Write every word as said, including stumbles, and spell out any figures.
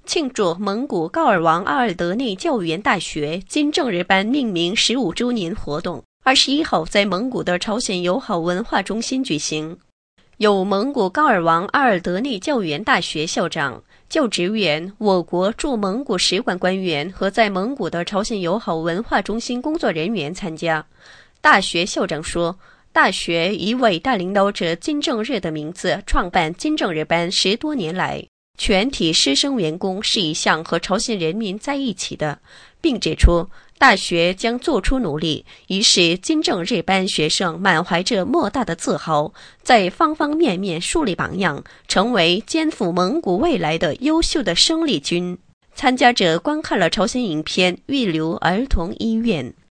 庆祝蒙古高尔王阿尔德内教育员大学金正日班命名十五周年活动，二十一号在蒙古的朝鲜友好文化中心举行。由蒙古高尔王阿尔德内教育员大学校长、教职员、我国驻蒙古使馆官员和在蒙古的朝鲜友好文化中心工作人员参加。大学校长说，大学以伟大领导者金正日的名字创办金正日班十多年来，全体师生员工是一向和朝鲜人民在一起的，并指出大学将做出努力，以使金正日班学生满怀着莫大的自豪，在方方面面树立榜样，成为肩负蒙古未来的优秀的生力军。参加者观看了朝鲜影片《预留儿童医院》。